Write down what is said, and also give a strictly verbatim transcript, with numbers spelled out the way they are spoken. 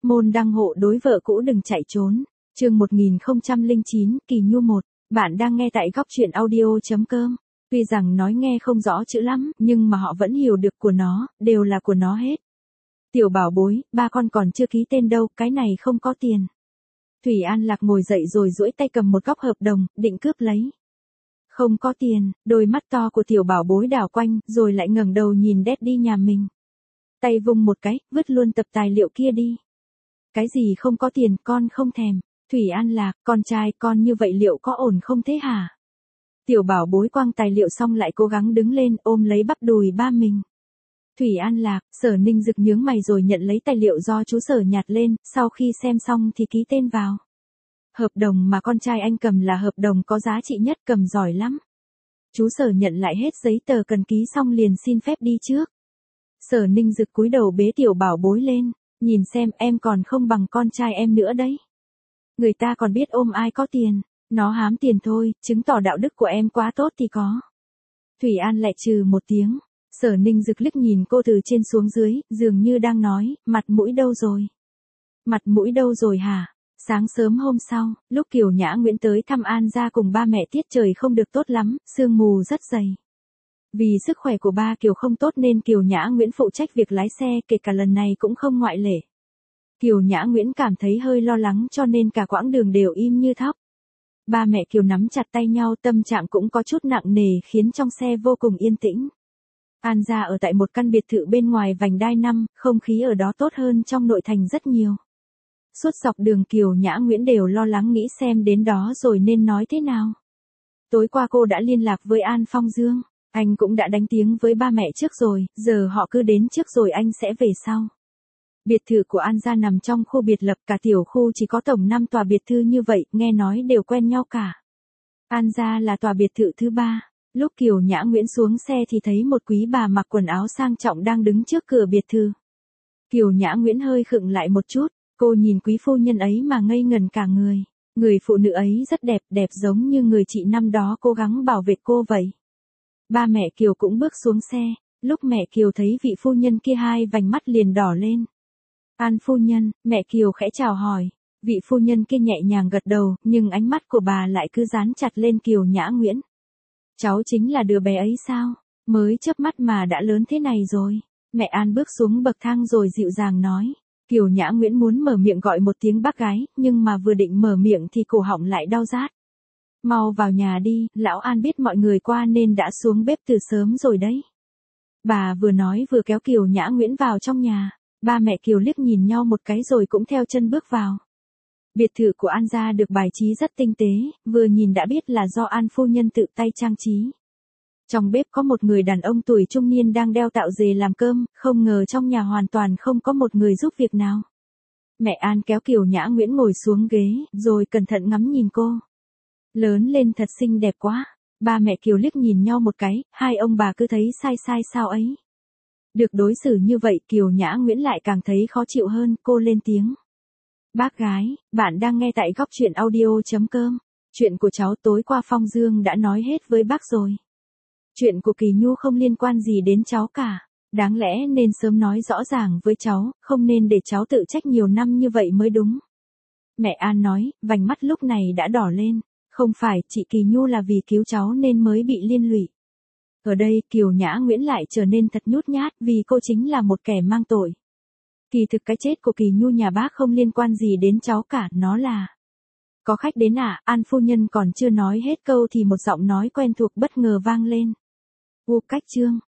Môn đăng hộ đối vợ cũ đừng chạy trốn. Chương một nghìn không trăm lẻ chín, Kỳ Nhu một. Bạn đang nghe tại góc truyện audio.com. Tuy rằng nói nghe không rõ chữ lắm, nhưng mà họ vẫn hiểu được của nó, đều là của nó hết. Tiểu bảo bối, ba con còn chưa ký tên đâu, cái này không có tiền. Thủy An Lạc ngồi dậy rồi duỗi tay cầm một góc hợp đồng, định cướp lấy. Không có tiền, đôi mắt to của tiểu bảo bối đảo quanh, rồi lại ngẩng đầu nhìn Daddy nhà mình. Tay vung một cái, vứt luôn tập tài liệu kia đi. Cái gì không có tiền, con không thèm. Thủy An Lạc, con trai con như vậy liệu có ổn không thế hả? Tiểu bảo bối quăng tài liệu xong lại cố gắng đứng lên ôm lấy bắp đùi ba mình. Thủy An Lạc, Sở Ninh Dực nhướng mày rồi nhận lấy tài liệu do chú Sở nhặt lên, sau khi xem xong thì ký tên vào. Hợp đồng mà con trai anh cầm là hợp đồng có giá trị nhất, cầm giỏi lắm. Chú Sở nhận lại hết giấy tờ cần ký xong liền xin phép đi trước. Sở Ninh Dực cúi đầu bế tiểu bảo bối lên, nhìn xem em còn không bằng con trai em nữa đấy. Người ta còn biết ôm ai có tiền, nó hám tiền thôi, chứng tỏ đạo đức của em quá tốt thì có. Thủy An lại trừ một tiếng, Sở Ninh Dực liếc nhìn cô từ trên xuống dưới, dường như đang nói, mặt mũi đâu rồi? Mặt mũi đâu rồi hả? Sáng sớm hôm sau, lúc Kiều Nhã Nguyễn tới thăm An gia cùng ba mẹ tiết trời không được tốt lắm, sương mù rất dày. Vì sức khỏe của ba Kiều không tốt nên Kiều Nhã Nguyễn phụ trách việc lái xe, kể cả lần này cũng không ngoại lệ. Kiều Nhã Nguyễn cảm thấy hơi lo lắng cho nên cả quãng đường đều im như thóc. Ba mẹ Kiều nắm chặt tay nhau, tâm trạng cũng có chút nặng nề khiến trong xe vô cùng yên tĩnh. An gia ở tại một căn biệt thự bên ngoài vành đai năm, không khí ở đó tốt hơn trong nội thành rất nhiều. Suốt dọc đường Kiều Nhã Nguyễn đều lo lắng nghĩ xem đến đó rồi nên nói thế nào. Tối qua cô đã liên lạc với An Phong Dương, anh cũng đã đánh tiếng với ba mẹ trước rồi, giờ họ cứ đến trước rồi anh sẽ về sau. Biệt thự của An gia nằm trong khu biệt lập, cả tiểu khu chỉ có tổng năm tòa biệt thự như vậy, nghe nói đều quen nhau cả. An gia là tòa biệt thự thứ ba. Lúc Kiều Nhã Nguyễn xuống xe thì thấy một quý bà mặc quần áo sang trọng đang đứng trước cửa biệt thự. Kiều Nhã Nguyễn hơi khựng lại một chút, cô nhìn quý phu nhân ấy mà ngây ngần cả người. Người phụ nữ ấy rất đẹp, đẹp giống như người chị năm đó cố gắng bảo vệ cô vậy. Ba mẹ Kiều cũng bước xuống xe, lúc mẹ Kiều thấy vị phu nhân kia hai vành mắt liền đỏ lên. An phu nhân, mẹ Kiều khẽ chào hỏi, vị phu nhân kia nhẹ nhàng gật đầu, nhưng ánh mắt của bà lại cứ dán chặt lên Kiều Nhã Nguyễn. Cháu chính là đứa bé ấy sao? Mới chớp mắt mà đã lớn thế này rồi. Mẹ An bước xuống bậc thang rồi dịu dàng nói. Kiều Nhã Nguyễn muốn mở miệng gọi một tiếng bác gái, nhưng mà vừa định mở miệng thì cổ họng lại đau rát. Mau vào nhà đi, lão An biết mọi người qua nên đã xuống bếp từ sớm rồi đấy. Bà vừa nói vừa kéo Kiều Nhã Nguyễn vào trong nhà. Ba mẹ Kiều liếc nhìn nhau một cái rồi cũng theo chân bước vào. Biệt thự của An gia được bài trí rất tinh tế, vừa nhìn đã biết là do An phu nhân tự tay trang trí. Trong bếp có một người đàn ông tuổi trung niên đang đeo tạo dề làm cơm, không ngờ trong nhà hoàn toàn không có một người giúp việc nào. Mẹ An kéo Kiều Nhã Nguyễn ngồi xuống ghế, rồi cẩn thận ngắm nhìn cô. Lớn lên thật xinh đẹp quá. Ba mẹ Kiều liếc nhìn nhau một cái, hai ông bà cứ thấy sai sai sao ấy. Được đối xử như vậy Kiều Nhã Nguyễn lại càng thấy khó chịu hơn, cô lên tiếng. Bác gái, bạn đang nghe tại góc truyện audio.com. Chuyện của cháu tối qua Phong Dương đã nói hết với bác rồi. Chuyện của Kỳ Nhu không liên quan gì đến cháu cả. Đáng lẽ nên sớm nói rõ ràng với cháu, không nên để cháu tự trách nhiều năm như vậy mới đúng. Mẹ An nói, vành mắt lúc này đã đỏ lên. Không phải, chị Kỳ Nhu là vì cứu cháu nên mới bị liên lụy. Ở đây Kiều Nhã Nguyễn lại trở nên thật nhút nhát vì cô chính là một kẻ mang tội. Kỳ thực cái chết của Kỳ Nhu nhà bác không liên quan gì đến cháu cả, nó là... Có khách đến à? An phu nhân còn chưa nói hết câu thì một giọng nói quen thuộc bất ngờ vang lên. U cách chương,